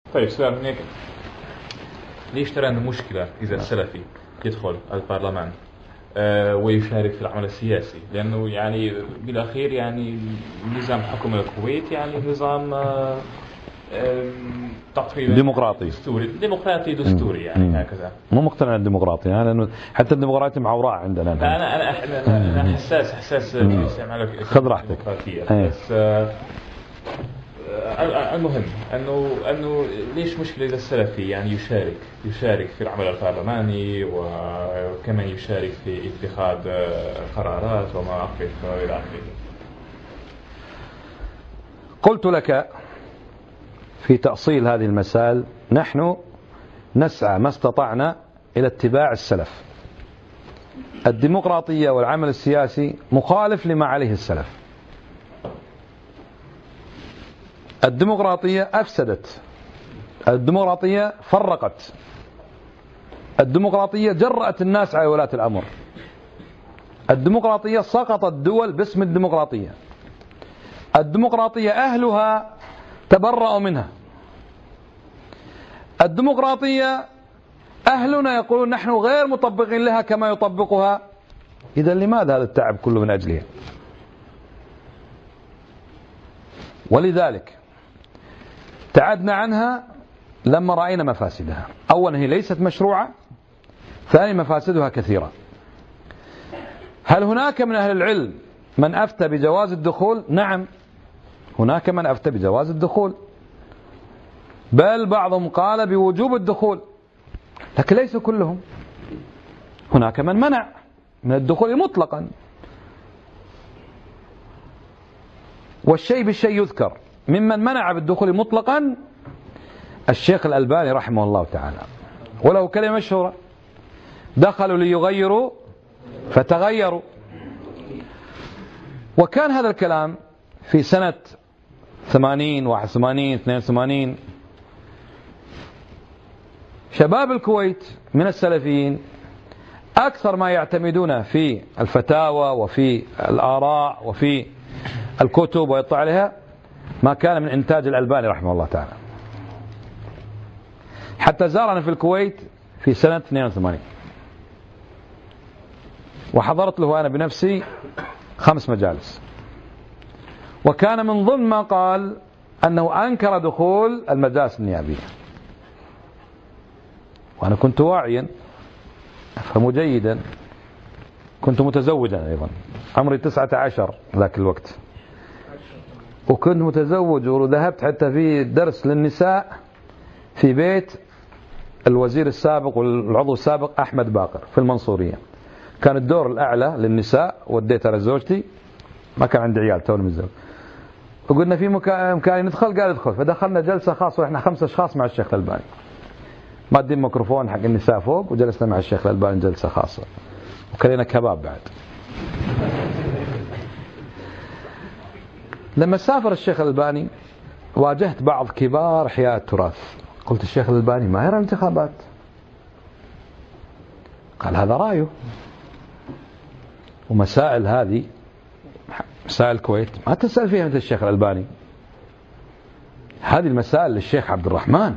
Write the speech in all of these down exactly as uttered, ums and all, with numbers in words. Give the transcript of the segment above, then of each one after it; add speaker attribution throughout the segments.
Speaker 1: طيب سؤال هناك، ليش ترى أنه مشكلة إذا السلفي يدخل البرلمان آه ويشارك في العمل السياسي؟ لأنه يعني بالأخير يعني نظام حكم الكويت يعني نظام آه تقريبا
Speaker 2: ديمقراطي
Speaker 1: دستوري ديمقراطي دستوري يعني مم. هكذا.
Speaker 2: مو مقتنع بالديمقراطية يعني، لأنه حتى الديمقراطية معوراء عندنا.
Speaker 1: أنا أنا أنا أنا حساس حساس في
Speaker 2: خذ راحتك.
Speaker 1: بس آه المهم أنه أنه ليش مشكلة إذا السلفي يعني يشارك يشارك في العمل البرلماني وكمان يشارك في اتخاذ قرارات وما أخذ إلى آخره.
Speaker 2: قلت لك في تأصيل هذه المسائل نحن نسعى ما استطعنا إلى اتباع السلف. الديمقراطية والعمل السياسي مخالف لما عليه السلف. الديمقراطية أفسدت، الديمقراطية فرقت، الديمقراطية جرأت الناس على ولاة الأمر، الديمقراطية سقطت دول باسم الديمقراطية، الديمقراطية أهلها تبرأوا منها، الديمقراطية أهلنا يقولون نحن غير مطبقين لها كما يطبقها. إذا لماذا هذا التعب كله من أجلها؟ ولذلك ابتعدنا عنها لما رأينا مفاسدها. أولا هي ليست مشروعة، ثانيا مفاسدها كثيرة. هل هناك من أهل العلم من أفتى بجواز الدخول؟ نعم، هناك من أفتى بجواز الدخول، بل بعضهم قال بوجوب الدخول، لكن ليس كلهم. هناك من منع من الدخول مطلقا، والشيء بالشيء يذكر. ممن منع بالدخول مطلقا الشيخ الألباني رحمه الله تعالى، وله كلمة مشهورة: دخلوا ليغيروا فتغيروا. وكان هذا الكلام في سنة ثمانين واحد وثمانين اثنين وثمانين. شباب الكويت من السلفيين أكثر ما يعتمدون في الفتاوى وفي الآراء وفي الكتب ويطلع عليها ما كان من إنتاج الألباني رحمه الله تعالى. حتى زارنا في الكويت في سنة اثنين وثمانين، وحضرت له أنا بنفسي خمس مجالس، وكان من ضمن ما قال أنه أنكر دخول المجالس النيابية. وأنا كنت واعيا أفهم جيدا، كنت متزوجا أيضا، عمري تسعة عشر ذاك الوقت، وكنت متزوج وذهبت حتى في درس للنساء في بيت الوزير السابق والعضو السابق أحمد باقر في المنصورية. كان الدور الأعلى للنساء وديتها لزوجتي، ما كان عندي عيال توني متزوج، وقلنا في مكان ندخل، قال ادخل. فدخلنا جلسة خاصة وإحنا خمسة أشخاص مع الشيخ الألباني، مادين ميكروفون حق النساء فوق، وجلسنا مع الشيخ الألباني جلسة خاصة، وكلينا كباب بعد. لما سافر الشيخ الألباني واجهت بعض كبار أحياء التراث، قلت الشيخ الألباني ما يرى الانتخابات؟ قال هذا رأيه، ومسائل هذه مسائل الكويت ما تسأل فيها مثل الشيخ الألباني، هذه المسائل للشيخ عبد الرحمن.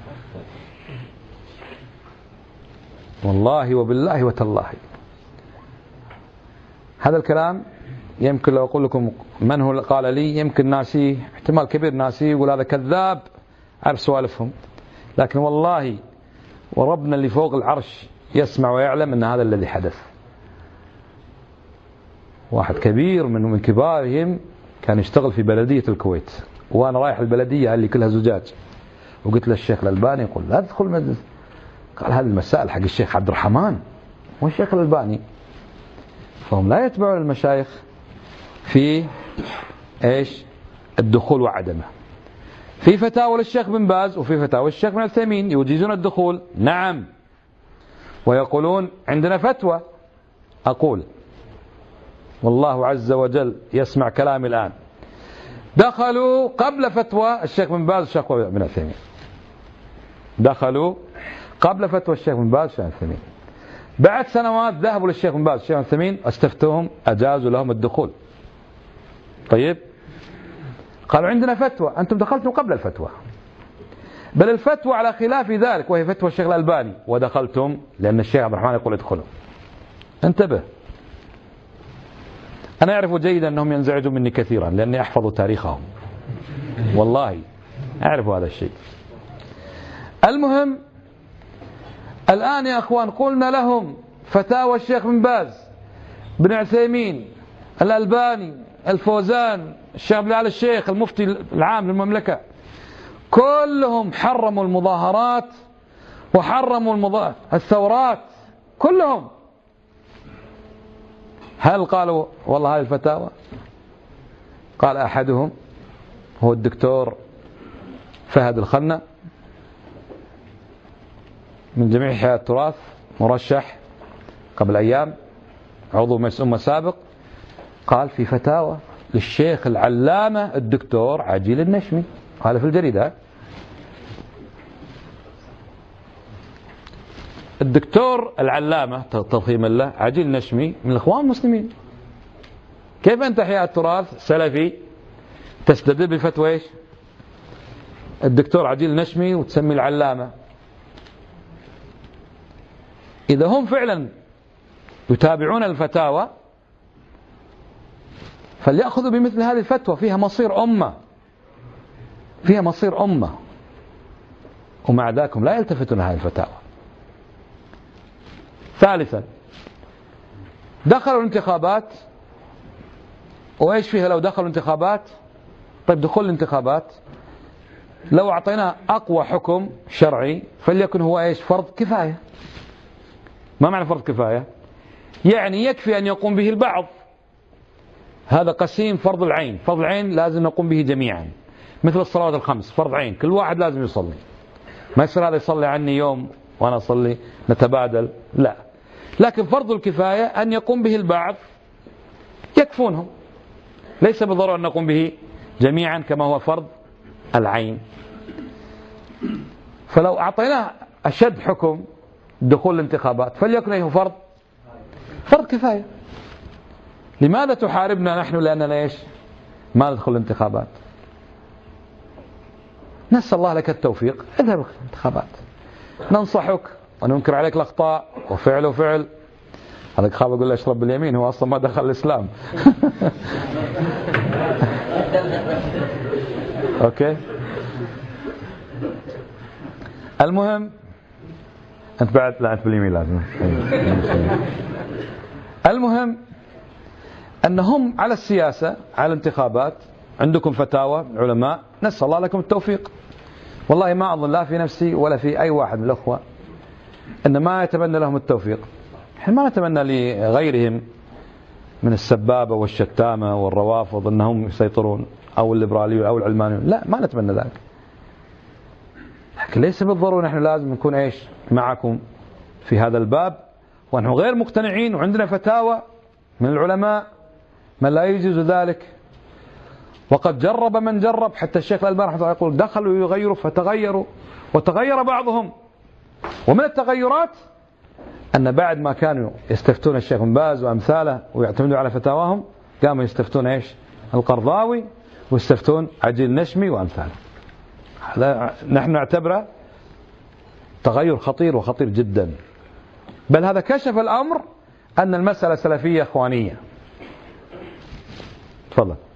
Speaker 2: والله وبالله وتالله هذا الكلام يمكن لو أقول لكم من هو قال لي يمكن ناسي، احتمال كبير ناسي، يقول هذا كذاب، عارف سوالفهم، لكن والله وربنا اللي فوق العرش يسمع ويعلم أن هذا الذي حدث. واحد كبير من من كبارهم كان يشتغل في بلدية الكويت، وأنا رايح البلدية اللي كلها زجاج، وقلت للشيخ الألباني يقول لا تدخل مجلس. قال هذه المسائل حق الشيخ عبد الرحمن والشيخ الألباني، فهم لا يتبعون المشايخ في ايش الدخول وعدمه. في فتاوى للشيخ بن باز وفي فتاوى الشيخ بن عثيمين يجيزون الدخول، نعم، ويقولون عندنا فتوى. أقول والله عز وجل يسمع كلامي الآن، دخلوا قبل فتوى الشيخ بن باز والشيخ بن عثيمين، دخلوا قبل فتوى الشيخ بن باز والشيخ بن عثيمين، بعد سنوات ذهبوا للشيخ بن باز والشيخ بن عثيمين استفتوهم أجازوا لهم الدخول. طيب قالوا عندنا فتوى، أنتم دخلتم قبل الفتوى. بل الفتوى على خلاف ذلك، وهي فتوى الشيخ الألباني. ودخلتم لأن الشيخ عبد الرحمن يقول ادخلوا. انتبه، أنا أعرف جيدا أنهم ينزعجون مني كثيرا لأني أحفظ تاريخهم، والله أعرف هذا الشيء. المهم الآن يا أخوان قلنا لهم فتاوى الشيخ بن باز، بن عثيمين، الألباني، الفوزان، الشيخ عبد العال الشيخ المفتي العام للمملكة، كلهم حرموا المظاهرات وحرموا المضا... الثورات كلهم. هل قالوا والله هذه الفتاوى؟ قال أحدهم هو الدكتور فهد الخنة من جميع حياة التراث، مرشح قبل أيام، عضو مجلس أمة سابق، قال في فتاوى للشيخ العلامة الدكتور عجيل النشمي، هذا في الجريدة. الدكتور العلامة تضخيم الله عجيل النشمي من الإخوان المسلمين. كيف أنت حياة التراث سلفي تستدل بفتوى إيش الدكتور عجيل النشمي وتسمي العلامة؟ إذا هم فعلا يتابعون الفتاوى فليأخذوا بمثل هذه الفتوى، فيها مصير أمة، فيها مصير أمة، ومع ذلك لا يلتفتون هذه الفتاوى. ثالثا دخلوا الانتخابات، وإيش فيها لو دخلوا الانتخابات؟ طيب دخول الانتخابات لو أعطيناه أقوى حكم شرعي فليكن هو إيش؟ فرض كفاية. ما معنى فرض كفاية؟ يعني يكفي أن يقوم به البعض، هذا قسيم فرض العين. فرض العين لازم نقوم به جميعا، مثل الصلوات الخمس فرض عين، كل واحد لازم يصلي. ما يصير هذا يصلي عني يوم وأنا أصلي نتبادل، لا. لكن فرض الكفاية أن يقوم به البعض يكفونهم، ليس بالضرورة أن نقوم به جميعا كما هو فرض العين. فلو أعطيناه أشد حكم دخول الانتخابات فليكن أيه فرض فرض كفاية. لماذا تحاربنا نحن لأننا إيش ما ندخل الانتخابات؟ نسأل الله لك التوفيق، اذهب الانتخابات، ننصحك وننكر عليك الأخطاء وفعل وفعل. هذا خاب يقول له اشرب باليمين، هو أصلا ما دخل الإسلام. أوكي. المهم أنت بعد لا أنت باليمين لازم. المهم أنهم على السياسة على الانتخابات عندكم فتاوى علماء، نسأل الله لكم التوفيق. والله ما أظن لا في نفسي ولا في أي واحد من الأخوة أن ما يتمنى لهم التوفيق. نحن ما نتمنى لغيرهم من السبابة والشتامة والروافض أنهم يسيطرون، أو الليبراليون أو العلمانيون، لا ما نتمنى ذلك. لكن ليس بالضرورة نحن لازم نكون إيش معكم في هذا الباب ونحن غير مقتنعين وعندنا فتاوى من العلماء من لا يجوز ذلك. وقد جرب من جرب، حتى الشيخ الألباني رحمه الله يقول دخلوا يغيروا فتغيروا وتغير بعضهم. ومن التغيرات أن بعد ما كانوا يستفتون الشيخ بن باز وأمثاله ويعتمدوا على فتاواهم، قاموا يستفتون إيش القرضاوي ويستفتون عجيل نشمي وأمثاله. هذا نحن نعتبره تغير خطير وخطير جدا، بل هذا كشف الأمر أن المسألة سلفية إخوانية. تفضل.